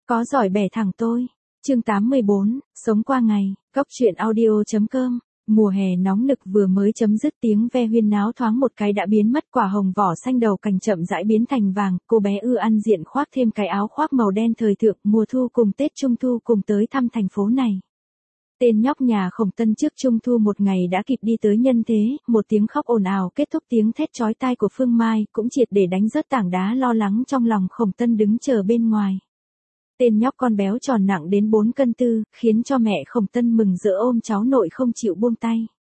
Có giỏi bẻ thẳng tôi. Chương 84, sống qua ngày, Cóc truyện audio.com. Mùa hè nóng nực vừa mới chấm dứt, tiếng ve huyên náo thoáng một cái đã biến mất, quả hồng vỏ xanh đầu cành chậm rãi biến thành vàng, cô bé ưa ăn diện khoác thêm cái áo khoác màu đen thời thượng, mùa thu cùng Tết Trung thu cùng tới thăm thành phố này. Tên nhóc nhà Khổng Tân trước Trung thu một ngày đã kịp đi tới nhân thế, một tiếng khóc ồn ào kết thúc tiếng thét chói tai của Phương Mai, cũng triệt để đánh rớt tảng đá lo lắng trong lòng Khổng Tân đứng chờ bên ngoài. Tên nhóc con béo tròn nặng đến 4 cân tư, khiến cho mẹ Khổng Tân mừng rỡ ôm cháu nội không chịu buông tay.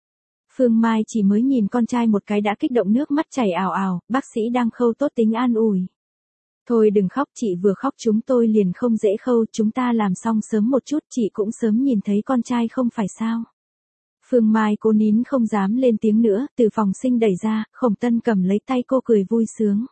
Phương Mai chỉ mới nhìn con trai một cái đã kích động nước mắt chảy ào ào, bác sĩ đang khâu tốt tính an ủi. Thôi đừng khóc, chị vừa khóc chúng tôi liền không dễ khâu, chúng ta làm xong sớm một chút, chị cũng sớm nhìn thấy con trai không phải sao. Phương Mai cố nín không dám lên tiếng nữa, từ phòng sinh đẩy ra, Khổng Tân cầm lấy tay cô cười vui sướng.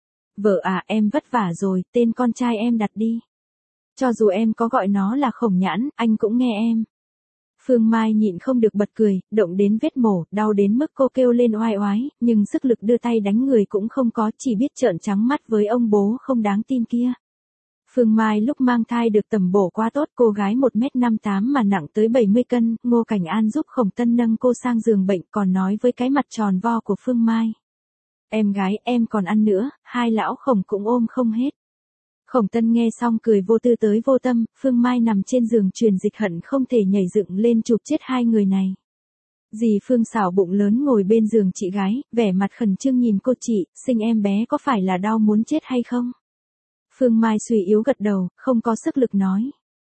Vợ à, em vất vả rồi, tên con trai em đặt đi. Cho dù em có gọi nó là Khổng Nhãn, anh cũng nghe em. Phương Mai nhịn không được bật cười, động đến vết mổ, đau đến mức cô kêu lên oai oái, nhưng sức lực đưa tay đánh người cũng không có, chỉ biết trợn trắng mắt với ông bố không đáng tin kia. Phương Mai lúc mang thai được tầm bổ quá tốt, cô gái 1m58 mà nặng tới 70 cân, Ngô Cảnh An giúp Khổng Tân nâng cô sang giường bệnh, còn nói với cái mặt tròn vo của Phương Mai. Em gái, em còn ăn nữa, hai lão Khổng cũng ôm không hết. Khổng Tân nghe xong cười vô tư tới vô tâm, Phương Mai nằm trên giường truyền dịch hận không thể nhảy dựng lên chụp chết hai người này. Dì Phương xảo bụng lớn ngồi bên giường chị gái, vẻ mặt khẩn trương nhìn cô chị, sinh em bé có phải là đau muốn chết hay không? Phương Mai suy yếu gật đầu, không có sức lực nói.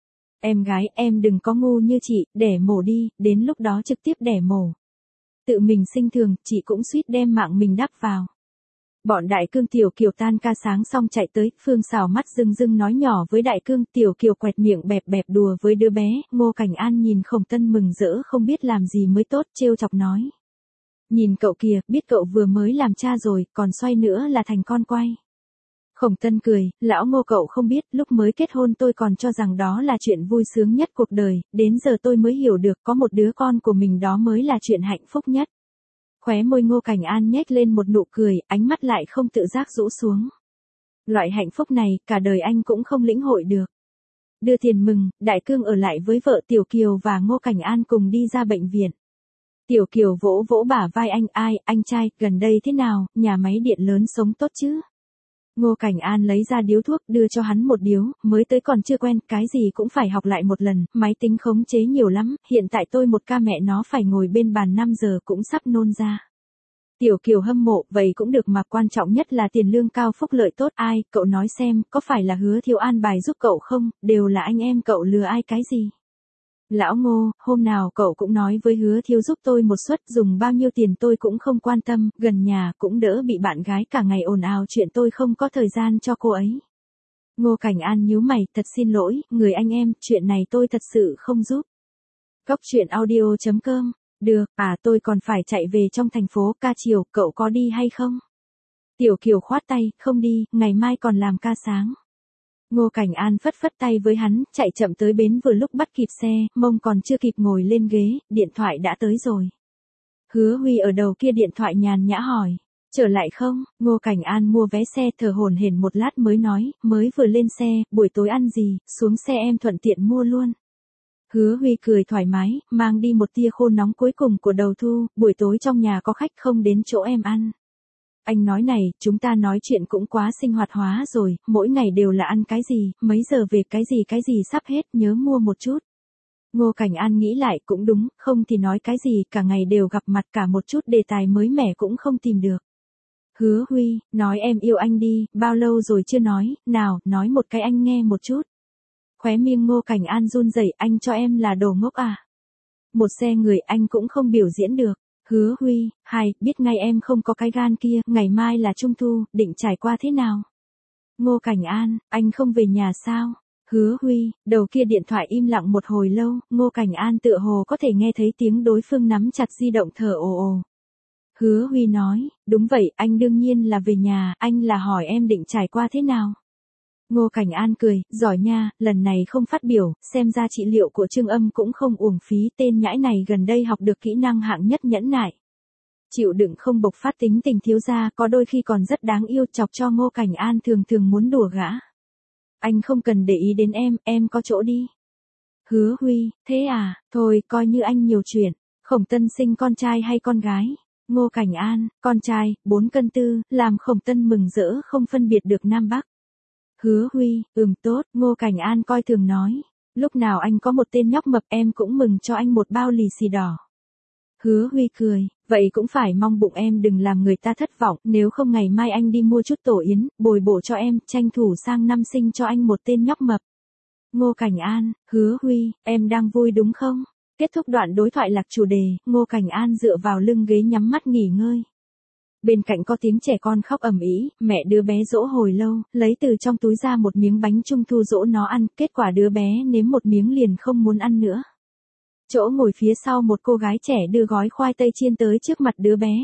Em gái, em đừng có ngu như chị, đẻ mổ đi, đến lúc đó trực tiếp đẻ mổ. Tự mình sinh thường, chị cũng suýt đem mạng mình đắp vào. Bọn Đại Cương Tiểu Kiều tan ca sáng xong chạy tới, Phương xảo mắt rưng rưng nói nhỏ với Đại Cương, Tiểu Kiều quẹt miệng bẹp bẹp đùa với đứa bé, Ngô Cảnh An nhìn Khổng Tân mừng rỡ không biết làm gì mới tốt, trêu chọc nói. Nhìn cậu kìa, biết cậu vừa mới làm cha rồi, còn xoay nữa là thành con quay. Khổng Tân cười, lão Ngô cậu không biết, lúc mới kết hôn tôi còn cho rằng đó là chuyện vui sướng nhất cuộc đời, đến giờ tôi mới hiểu được có một đứa con của mình đó mới là chuyện hạnh phúc nhất. Khóe môi Ngô Cảnh An nhếch lên một nụ cười, ánh mắt lại không tự giác rũ xuống. Loại hạnh phúc này, cả đời anh cũng không lĩnh hội được. Đưa tiền mừng, Đại Cương ở lại với vợ Tiểu Kiều và Ngô Cảnh An cùng đi ra bệnh viện. Tiểu Kiều vỗ vỗ bả vai anh, ai, anh trai, gần đây thế nào, nhà máy điện lớn sống tốt chứ? Ngô Cảnh An lấy ra điếu thuốc đưa cho hắn một điếu, mới tới còn chưa quen, cái gì cũng phải học lại một lần, máy tính khống chế nhiều lắm, hiện tại tôi một ca mẹ nó phải ngồi bên bàn 5 giờ cũng sắp nôn ra. Tiểu Kiều hâm mộ, vậy cũng được mà, quan trọng nhất là tiền lương cao phúc lợi tốt, ai, cậu nói xem, có phải là Hứa Thiếu an bài giúp cậu không, đều là anh em cậu lừa ai cái gì. Lão Ngô, hôm nào cậu cũng nói với Hứa Thiếu giúp tôi một suất, dùng bao nhiêu tiền tôi cũng không quan tâm, gần nhà cũng đỡ bị bạn gái cả ngày ồn ào chuyện tôi không có thời gian cho cô ấy. Ngô Cảnh An nhíu mày, thật xin lỗi, người anh em, chuyện này tôi thật sự không giúp. Cóc truyện audio.com, được, tôi còn phải chạy về trong thành phố, ca chiều, cậu có đi hay không? Tiểu Kiều khoát tay, không đi, ngày mai còn làm ca sáng. Ngô Cảnh An phất phất tay với hắn, chạy chậm tới bến vừa lúc bắt kịp xe, mông còn chưa kịp ngồi lên ghế, điện thoại đã tới rồi. Hứa Huy ở đầu kia điện thoại nhàn nhã hỏi, trở lại không? Ngô Cảnh An mua vé xe thở hổn hển một lát mới nói, mới vừa lên xe, buổi tối ăn gì, xuống xe em thuận tiện mua luôn. Hứa Huy cười thoải mái, mang đi một tia khô nóng cuối cùng của đầu thu, buổi tối trong nhà có khách không đến chỗ em ăn. Anh nói này, chúng ta nói chuyện cũng quá sinh hoạt hóa rồi, mỗi ngày đều là ăn cái gì, mấy giờ về cái gì sắp hết, nhớ mua một chút. Ngô Cảnh An nghĩ lại cũng đúng, không thì nói cái gì, cả ngày đều gặp mặt, cả một chút đề tài mới mẻ cũng không tìm được. Hứa Huy, nói em yêu anh đi, bao lâu rồi chưa nói, nào, nói một cái anh nghe một chút. Khóe miệng Ngô Cảnh An run rẩy, anh cho em là đồ ngốc à? Một xe người anh cũng không biểu diễn được. Hứa Huy, biết ngay em không có cái gan kia, ngày mai là Trung thu, định trải qua thế nào? Ngô Cảnh An, anh không về nhà sao? Hứa Huy, đầu kia điện thoại im lặng một hồi lâu, Ngô Cảnh An tựa hồ có thể nghe thấy tiếng đối phương nắm chặt di động thở ồ ồ. Hứa Huy nói, đúng vậy, anh đương nhiên là về nhà, anh là hỏi em định trải qua thế nào? Ngô Cảnh An cười, giỏi nha, lần này không phát biểu, xem ra trị liệu của Trương Âm cũng không uổng phí, tên nhãi này gần đây học được kỹ năng hạng nhất nhẫn nại. Chịu đựng không bộc phát tính tình thiếu gia, có đôi khi còn rất đáng yêu, chọc cho Ngô Cảnh An thường thường muốn đùa gã. Anh không cần để ý đến em có chỗ đi. Hứa Huy, thế à, thôi coi như anh nhiều chuyện. Khổng Tân sinh con trai hay con gái? Ngô Cảnh An, con trai, 4 cân tư, làm Khổng Tân mừng rỡ không phân biệt được Nam Bắc. Hứa Huy, tốt, Ngô Cảnh An coi thường nói. Lúc nào anh có một tên nhóc mập em cũng mừng cho anh một bao lì xì đỏ. Hứa Huy cười, vậy cũng phải mong bụng em đừng làm người ta thất vọng, nếu không ngày mai anh đi mua chút tổ yến, bồi bổ cho em, tranh thủ sang năm sinh cho anh một tên nhóc mập. Ngô Cảnh An, Hứa Huy, em đang vui đúng không? Kết thúc đoạn đối thoại lạc chủ đề, Ngô Cảnh An dựa vào lưng ghế nhắm mắt nghỉ ngơi. Bên cạnh có tiếng trẻ con khóc ầm ĩ, mẹ đứa bé dỗ hồi lâu, lấy từ trong túi ra một miếng bánh trung thu dỗ nó ăn, kết quả đứa bé nếm một miếng liền không muốn ăn nữa. Chỗ ngồi phía sau một cô gái trẻ đưa gói khoai tây chiên tới trước mặt đứa bé.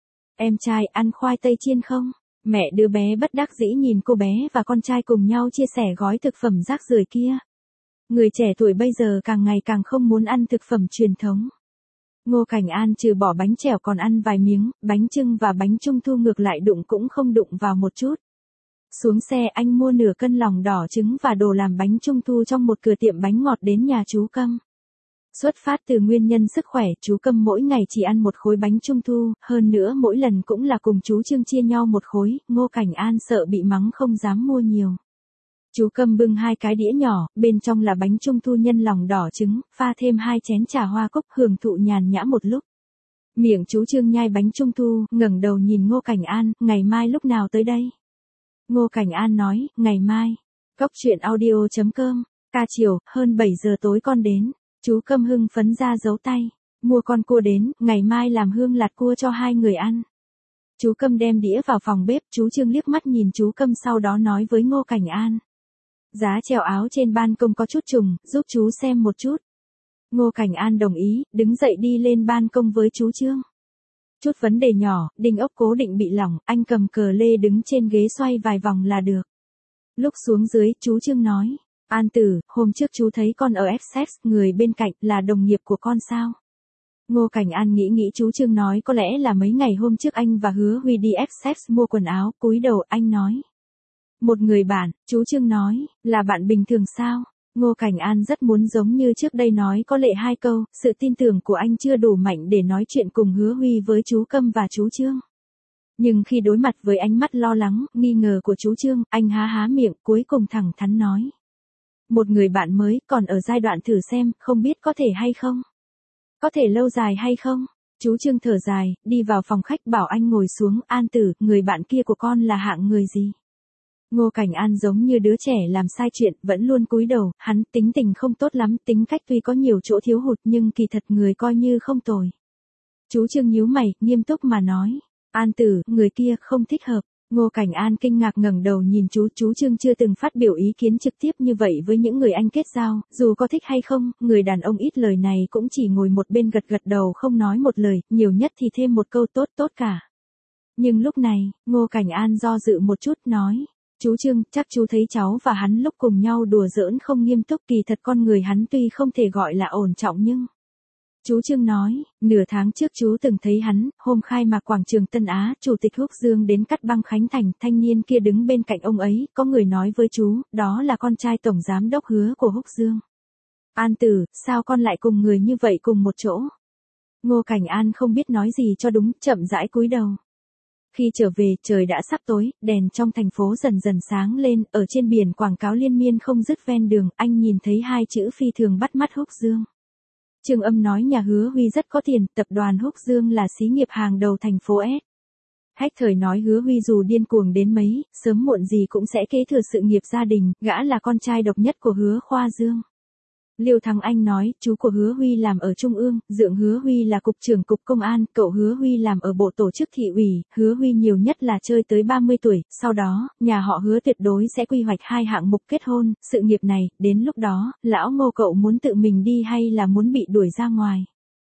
Em trai ăn khoai tây chiên không? Mẹ đứa bé bất đắc dĩ nhìn cô bé và con trai cùng nhau chia sẻ gói thực phẩm rác rưởi kia. Người trẻ tuổi bây giờ càng ngày càng không muốn ăn thực phẩm truyền thống. Ngô Cảnh An trừ bỏ bánh chèo còn ăn vài miếng, bánh chưng và bánh trung thu ngược lại đụng cũng không đụng vào một chút. Xuống xe anh mua nửa cân lòng đỏ trứng và đồ làm bánh trung thu trong một cửa tiệm bánh ngọt đến nhà chú Câm. Xuất phát từ nguyên nhân sức khỏe, chú Câm mỗi ngày chỉ ăn một khối bánh trung thu, hơn nữa mỗi lần cũng là cùng chú Trương chia nhau một khối, Ngô Cảnh An sợ bị mắng không dám mua nhiều. Chú Câm bưng 2 cái đĩa nhỏ, bên trong là bánh trung thu nhân lòng đỏ trứng, pha thêm 2 chén trà hoa cúc hưởng thụ nhàn nhã một lúc. Miệng chú Trương nhai bánh trung thu, ngẩng đầu nhìn Ngô Cảnh An, ngày mai lúc nào tới đây? Ngô Cảnh An nói, ngày mai. Cóc truyện audio.com, ca chiều, hơn 7 giờ tối con đến. Chú Câm hưng phấn ra giấu tay. Mua con cua đến, ngày mai làm hương lạt cua cho 2 người ăn. Chú Câm đem đĩa vào phòng bếp, chú Trương liếc mắt nhìn chú Câm sau đó nói với Ngô Cảnh An. Giá treo áo trên ban công có chút trùng, giúp chú xem một chút. Ngô Cảnh An đồng ý, đứng dậy đi lên ban công với chú Trương. Chút vấn đề nhỏ, đinh ốc cố định bị lỏng, anh cầm cờ lê đứng trên ghế xoay vài vòng là được. Lúc xuống dưới, chú Trương nói. An Tử, hôm trước chú thấy con ở F-Sex, người bên cạnh là đồng nghiệp của con sao? Ngô Cảnh An nghĩ chú Trương nói có lẽ là mấy ngày hôm trước anh và Hứa Huy đi F-Sex mua quần áo, cúi đầu anh nói. Một người bạn, chú Trương nói, là bạn bình thường sao? Ngô Cảnh An rất muốn giống như trước đây nói có lệ 2 câu, sự tin tưởng của anh chưa đủ mạnh để nói chuyện cùng Hứa Huy với chú Câm và chú Trương. Nhưng khi đối mặt với ánh mắt lo lắng, nghi ngờ của chú Trương, anh há miệng cuối cùng thẳng thắn nói. Một người bạn mới, còn ở giai đoạn thử xem, không biết có thể hay không? Có thể lâu dài hay không? Chú Trương thở dài, đi vào phòng khách bảo anh ngồi xuống, An Tử, người bạn kia của con là hạng người gì? Ngô Cảnh An giống như đứa trẻ làm sai chuyện, vẫn luôn cúi đầu, hắn tính tình không tốt lắm, tính cách tuy có nhiều chỗ thiếu hụt nhưng kỳ thật người coi như không tồi. Chú Trương nhíu mày, nghiêm túc mà nói, An Tử, người kia không thích hợp. Ngô Cảnh An kinh ngạc ngẩng đầu nhìn chú Trương chưa từng phát biểu ý kiến trực tiếp như vậy với những người anh kết giao, dù có thích hay không, người đàn ông ít lời này cũng chỉ ngồi một bên gật đầu không nói một lời, nhiều nhất thì thêm một câu tốt cả. Nhưng lúc này, Ngô Cảnh An do dự một chút nói. Chú Trương, chắc chú thấy cháu và hắn lúc cùng nhau đùa giỡn không nghiêm túc, kỳ thật con người hắn tuy không thể gọi là ổn trọng nhưng... Chú Trương nói, nửa tháng trước chú từng thấy hắn, hôm khai mạc quảng trường Tân Á, Chủ tịch Húc Dương đến cắt băng khánh thành, thanh niên kia đứng bên cạnh ông ấy, có người nói với chú, đó là con trai tổng giám đốc Hứa của Húc Dương. An Tử, sao con lại cùng người như vậy cùng một chỗ? Ngô Cảnh An không biết nói gì cho đúng, chậm rãi cúi đầu. Khi trở về, trời đã sắp tối, đèn trong thành phố dần dần sáng lên, ở trên biển quảng cáo liên miên không dứt ven đường, anh nhìn thấy 2 chữ phi thường bắt mắt Húc Dương. Trương Âm nói nhà Hứa Huy rất có tiền, tập đoàn Húc Dương là xí nghiệp hàng đầu thành phố S. Hách Thời nói Hứa Huy dù điên cuồng đến mấy, sớm muộn gì cũng sẽ kế thừa sự nghiệp gia đình, gã là con trai độc nhất của Hứa Khoa Dương. Liêu Thắng Anh nói, chú của Hứa Huy làm ở Trung ương, dượng Hứa Huy là cục trưởng cục công an, cậu Hứa Huy làm ở bộ tổ chức thị ủy, Hứa Huy nhiều nhất là chơi tới 30 tuổi, sau đó, nhà họ Hứa tuyệt đối sẽ quy hoạch 2 hạng mục kết hôn, sự nghiệp này, đến lúc đó, lão Ngô cậu muốn tự mình đi hay là muốn bị đuổi ra ngoài.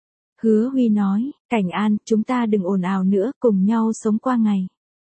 Hứa Huy nói, Cảnh An, chúng ta đừng ồn ào nữa, cùng nhau sống qua ngày.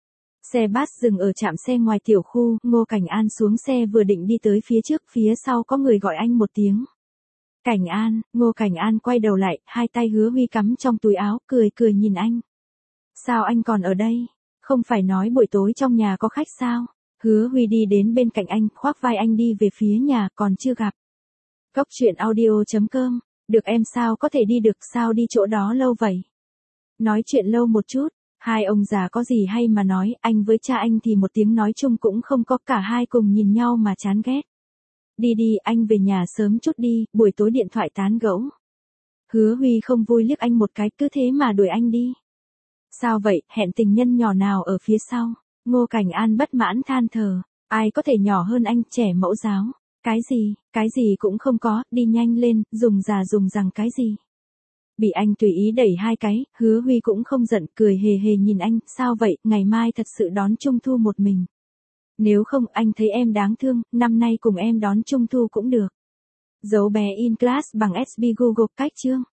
Xe bus dừng ở trạm xe ngoài tiểu khu, Ngô Cảnh An xuống xe vừa định đi tới phía trước, phía sau có người gọi anh một tiếng. Cảnh An, Ngô Cảnh An quay đầu lại, 2 tay Hứa Huy cắm trong túi áo, cười nhìn anh. Sao anh còn ở đây? Không phải nói buổi tối trong nhà có khách sao? Hứa Huy đi đến bên cạnh anh, khoác vai anh đi về phía nhà, còn chưa gặp. Cốc truyện audio.com, được em sao có thể đi được, sao đi chỗ đó lâu vậy? Nói chuyện lâu một chút, hai ông già có gì hay mà nói, anh với cha anh thì một tiếng nói chung cũng không có, cả hai cùng nhìn nhau mà chán ghét. Đi đi, anh về nhà sớm chút đi, buổi tối điện thoại tán gẫu. Hứa Huy không vui liếc anh một cái, cứ thế mà đuổi anh đi. Sao vậy, hẹn tình nhân nhỏ nào ở phía sau? Ngô Cảnh An bất mãn than thở, ai có thể nhỏ hơn anh, trẻ mẫu giáo. Cái gì cũng không có, đi nhanh lên, dùng già dùng rằng cái gì. Bị anh tùy ý đẩy hai cái, Hứa Huy cũng không giận, cười hề hề nhìn anh, sao vậy, ngày mai thật sự đón Trung Thu một mình. Nếu không, anh thấy em đáng thương, năm nay cùng em đón Trung Thu cũng được. Dấu bé in class bằng SB Google cách chương.